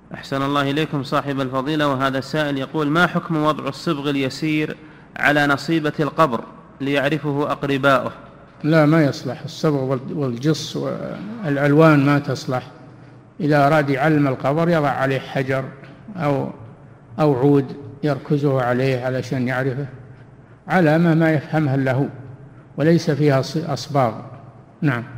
أحسن الله إليكم صاحب الفضيلة. وهذا السائل يقول: ما حكم وضع الصبغ اليسير على نصيبة القبر ليعرفه أقرباؤه؟ لا، ما يصلح الصبغ والجص والألوان ما تصلح. إذا أراد يعلم القبر يضع عليه حجر أو عود يركزه عليه علشان يعرفه، علامة ما يفهمها له وليس فيها أصباغ. نعم.